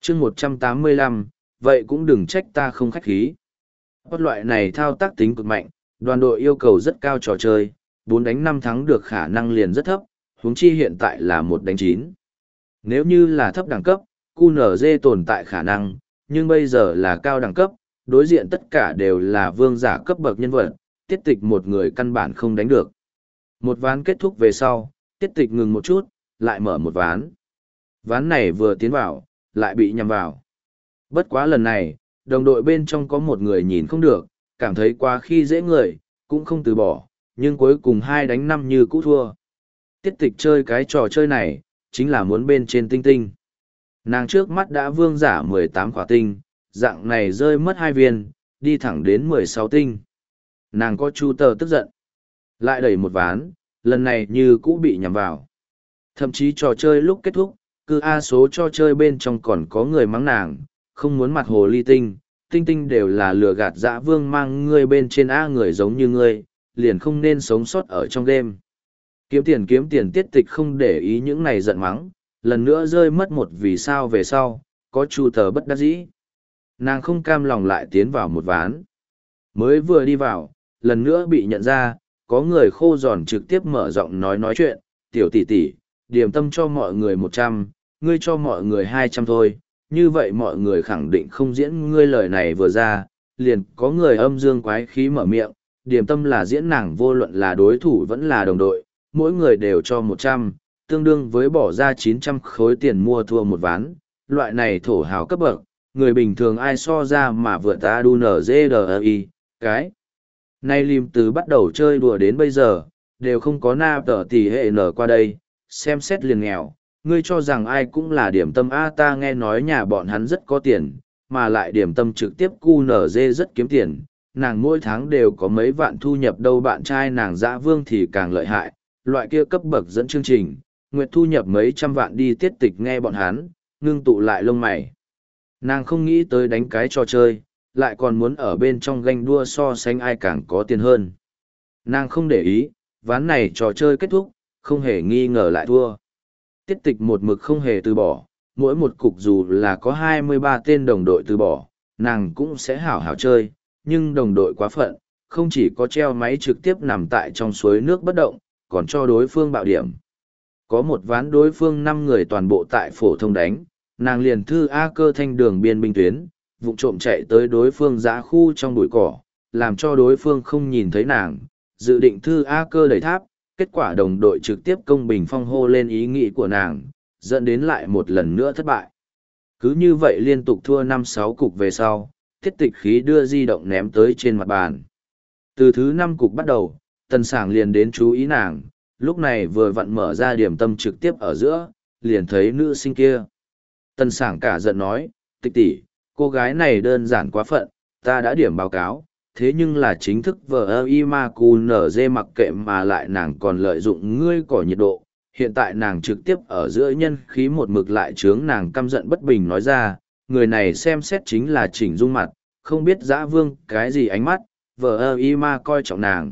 chương 185, vậy cũng đừng trách ta không khách khí. Bất loại này thao tác tính cực mạnh, đoàn đội yêu cầu rất cao trò chơi, 4 đánh 5 thắng được khả năng liền rất thấp, huống chi hiện tại là 1 đánh 9. Nếu như là thấp đẳng cấp, QNZ tồn tại khả năng, nhưng bây giờ là cao đẳng cấp, đối diện tất cả đều là vương giả cấp bậc nhân vật, tiết tịch một người căn bản không đánh được. Một ván kết thúc về sau, tiết tịch ngừng một chút, lại mở một ván. Ván này vừa tiến vào, lại bị nhầm vào. Bất quá lần này, đồng đội bên trong có một người nhìn không được, cảm thấy quá khi dễ người, cũng không từ bỏ, nhưng cuối cùng 2 đánh 5 như cũ thua. Tiết tịch chơi cái trò chơi này, chính là muốn bên trên tinh tinh. Nàng trước mắt đã vương giả 18 quả tinh, dạng này rơi mất 2 viên, đi thẳng đến 16 tinh. Nàng có chu tờ tức giận. Lại đẩy một ván, lần này như cũ bị nhầm vào. Thậm chí trò chơi lúc kết thúc, cứ A số trò chơi bên trong còn có người mắng nàng, không muốn mặt hồ ly tinh, tinh tinh đều là lừa gạt dã vương mang ngươi bên trên A người giống như ngươi, liền không nên sống sót ở trong đêm. Kiếm tiền tiết tịch không để ý những này giận mắng, lần nữa rơi mất một vì sao về sau, có chu tờ bất đắc dĩ. Nàng không cam lòng lại tiến vào một ván. Mới vừa đi vào, lần nữa bị nhận ra, có người khô giòn trực tiếp mở giọng nói chuyện, tiểu tỷ tỷ, điểm tâm cho mọi người 100, ngươi cho mọi người 200 thôi, như vậy mọi người khẳng định không diễn ngươi lời này vừa ra, liền có người âm dương quái khí mở miệng, điểm tâm là diễn nàng vô luận là đối thủ vẫn là đồng đội, mỗi người đều cho 100, tương đương với bỏ ra 900 khối tiền mua thua một ván, loại này thổ hào cấp bậc, người bình thường ai so ra mà vượt ta đu NZDI, cái. Nay Lim từ bắt đầu chơi đùa đến bây giờ, đều không có na tờ tỷ hệ nở qua đây, xem xét liền nghèo, ngươi cho rằng ai cũng là điểm tâm A ta nghe nói nhà bọn hắn rất có tiền, mà lại điểm tâm trực tiếp QNZ rất kiếm tiền, nàng mỗi tháng đều có mấy vạn thu nhập đâu bạn trai nàng dã vương thì càng lợi hại, loại kia cấp bậc dẫn chương trình, nguyệt thu nhập mấy trăm vạn đi tiết tịch nghe bọn hắn, ngưng tụ lại lông mày. Nàng không nghĩ tới đánh cái trò chơi, lại còn muốn ở bên trong ganh đua so sánh ai càng có tiền hơn. Nàng không để ý, ván này trò chơi kết thúc, không hề nghi ngờ lại thua. Tiết tịch một mực không hề từ bỏ, mỗi một cục dù là có 23 tên đồng đội từ bỏ, nàng cũng sẽ hảo hảo chơi, nhưng đồng đội quá phận, không chỉ có treo máy trực tiếp nằm tại trong suối nước bất động, còn cho đối phương bạo điểm. Có một ván đối phương 5 người toàn bộ tại phổ thông đánh, nàng liền thư A cơ thanh đường biên binh tuyến, vụng trộm chạy tới đối phương giã khu trong bụi cỏ, làm cho đối phương không nhìn thấy nàng, dự định thư A cơ đẩy tháp, kết quả đồng đội trực tiếp công bình phong hô lên ý nghĩ của nàng, dẫn đến lại một lần nữa thất bại. Cứ như vậy liên tục thua 5-6 cục về sau, thiết tịch khí đưa di động ném tới trên mặt bàn. Từ thứ 5 cục bắt đầu, tần sảng liền đến chú ý nàng, lúc này vừa vặn mở ra điểm tâm trực tiếp ở giữa, liền thấy nữ sinh kia. Tần sảng cả giận nói, tịch tỷ, cô gái này đơn giản quá phận, ta đã điểm báo cáo, thế nhưng là chính thức vờ y ma cù nở dê mặc kệ mà lại nàng còn lợi dụng ngươi cỏ nhiệt độ. Hiện tại nàng trực tiếp ở giữa nhân khí một mực lại trướng nàng căm giận bất bình nói ra, người này xem xét chính là chỉnh dung mặt, không biết dã vương cái gì ánh mắt, vờ y ma coi trọng nàng.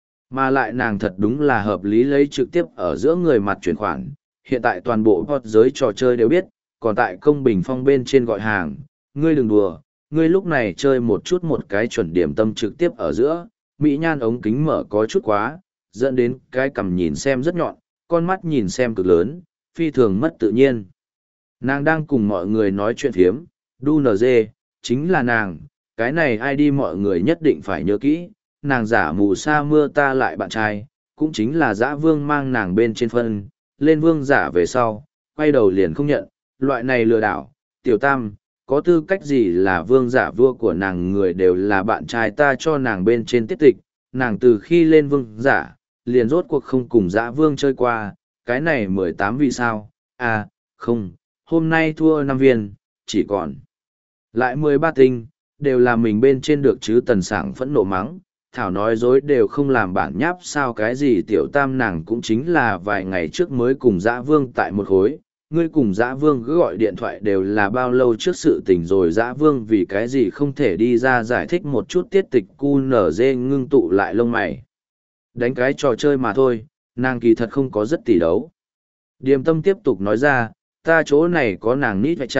Mà lại nàng thật đúng là hợp lý lấy trực tiếp ở giữa người mặt chuyển khoản, hiện tại toàn bộ hot giới trò chơi đều biết, còn tại công bình phong bên trên gọi hàng, ngươi đừng đùa, ngươi lúc này chơi một chút một cái chuẩn điểm tâm trực tiếp ở giữa, mỹ nhan ống kính mở có chút quá, dẫn đến cái cằm nhìn xem rất nhọn, con mắt nhìn xem cực lớn, phi thường mất tự nhiên. Nàng đang cùng mọi người nói chuyện phiếm, đu NG, chính là nàng, cái này ai đi mọi người nhất định phải nhớ kỹ, nàng giả mù sa mưa ta lại bạn trai, cũng chính là dã vương mang nàng bên trên phân, lên vương giả về sau, quay đầu liền không nhận, loại này lừa đảo, tiểu tam, có tư cách gì là vương giả vua của nàng người đều là bạn trai ta cho nàng bên trên tiết tịch, nàng từ khi lên vương giả, liền rốt cuộc không cùng dã vương chơi qua, cái này 18 vì sao, à, không, hôm nay thua 5 viên, chỉ còn lại 13 tinh, đều là mình bên trên được chứ tần sảng phẫn nộ mắng, thảo nói dối đều không làm bản nháp sao cái gì tiểu tam nàng cũng chính là vài ngày trước mới cùng dã vương tại một khối. Ngươi cùng dã vương cứ gọi điện thoại đều là bao lâu trước sự tình rồi dã vương vì cái gì không thể đi ra giải thích một chút tiết tịch QNZ ngưng tụ lại lông mày. Đánh cái trò chơi mà thôi, nàng kỳ thật không có rất tỷ đấu. Điềm tâm tiếp tục nói ra, ta chỗ này có nàng nít vạch chát,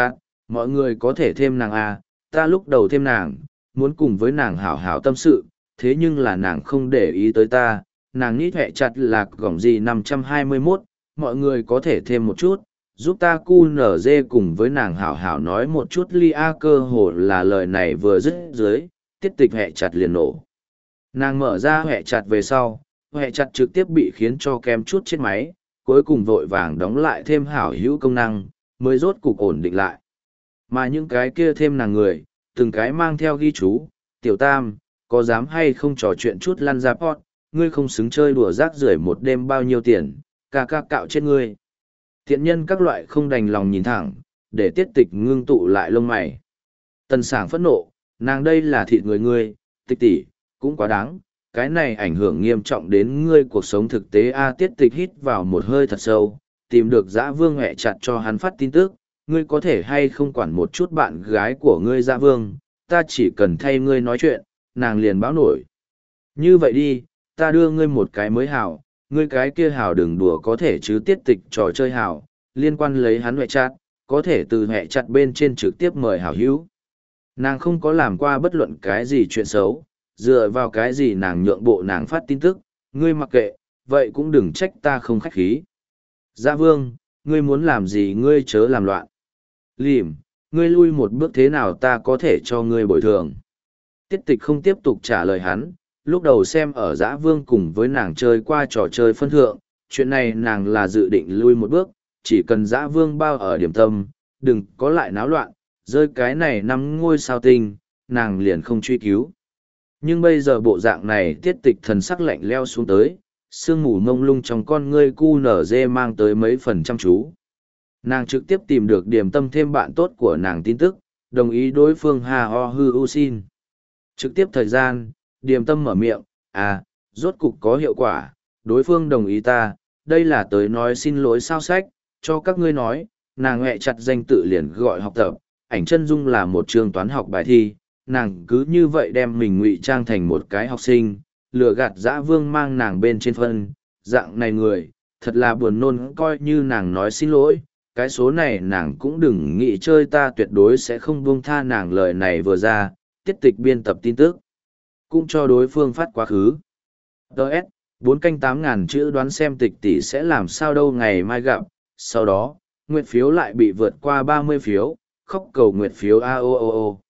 Mọi người có thể thêm nàng à, ta lúc đầu thêm nàng, muốn cùng với nàng hảo hảo tâm sự, thế nhưng là nàng không để ý tới ta, nàng nít hẹ chặt là gỏng gì 521, mọi người có thể thêm một chút, giúp ta cu nở dê cùng với nàng hảo hảo nói một chút lia cơ hồ là lời này vừa dứt dưới, tiết tịch hẹ chặt liền nổ. Nàng mở ra hẹ chặt về sau, hẹ chặt trực tiếp bị khiến cho kém chút chết máy, cuối cùng vội vàng đóng lại thêm hảo hữu công năng, mới rốt cục ổn định lại. Mà những cái kia thêm nàng người, từng cái mang theo ghi chú, tiểu tam, có dám hay không trò chuyện chút lăn ra pot, ngươi không xứng chơi đùa rác rưởi một đêm bao nhiêu tiền, ca ca cạo chết ngươi. Tiện nhân các loại không đành lòng nhìn thẳng, để tiết tịch ngưng tụ lại lông mày. Tần sảng phẫn nộ, nàng đây là thịt người ngươi, tịch tỷ, cũng quá đáng, cái này ảnh hưởng nghiêm trọng đến ngươi cuộc sống thực tế a. Tiết tịch hít vào một hơi thật sâu, tìm được dã vương hẹ chặt cho hắn phát tin tức, ngươi có thể hay không quản một chút bạn gái của ngươi dã vương, ta chỉ cần thay ngươi nói chuyện, nàng liền báo nổi. Như vậy đi, ta đưa ngươi một cái mới hảo, ngươi cái kia hảo đừng đùa có thể chứ. Tiết tịch trò chơi hảo, liên quan lấy hắn hẹ chặt, có thể từ hẹ chặt bên trên trực tiếp mời hảo hữu. Nàng không có làm qua bất luận cái gì chuyện xấu, dựa vào cái gì nàng nhượng bộ nàng phát tin tức, ngươi mặc kệ, vậy cũng đừng trách ta không khách khí. Dã vương, ngươi muốn làm gì ngươi chớ làm loạn. Lìm, ngươi lui một bước thế nào ta có thể cho ngươi bồi thường. Tiết tịch không tiếp tục trả lời hắn, lúc đầu xem ở Dã vương cùng với nàng chơi qua trò chơi phân thượng, chuyện này nàng là dự định lui một bước, chỉ cần Dã vương bao ở điểm tâm, đừng có lại náo loạn, rơi cái này 5 ngôi sao tinh, nàng liền không truy cứu. Nhưng bây giờ bộ dạng này tiết tịch thần sắc lạnh leo xuống tới, sương mù mông lung trong con ngươi cu nở dê mang tới mấy phần chăm chú. Nàng trực tiếp tìm được điểm tâm thêm bạn tốt của nàng tin tức, đồng ý đối phương ha ho hư u xin. Trực tiếp thời gian, điểm tâm mở miệng, à, rốt cục có hiệu quả, đối phương đồng ý ta, đây là tới nói xin lỗi sao sách, cho các ngươi nói, nàng hẹ chặt danh tự liền gọi học tập, ảnh chân dung là một trường toán học bài thi, nàng cứ như vậy đem mình ngụy trang thành một cái học sinh, lừa gạt dã vương mang nàng bên trên phân, dạng này người, thật là buồn nôn. Coi như nàng nói xin lỗi, cái số này nàng cũng đừng nghĩ chơi, ta tuyệt đối sẽ không buông tha nàng. Lời này vừa ra, tiết tịch biên tập tin tức, cũng cho đối phương phát quá khứ. Đợt, 4 canh 8.000 chữ đoán xem tịch tỷ sẽ làm sao đâu ngày mai gặp, sau đó, nguyện phiếu lại bị vượt qua 30 phiếu, khóc cầu nguyện phiếu a o o o.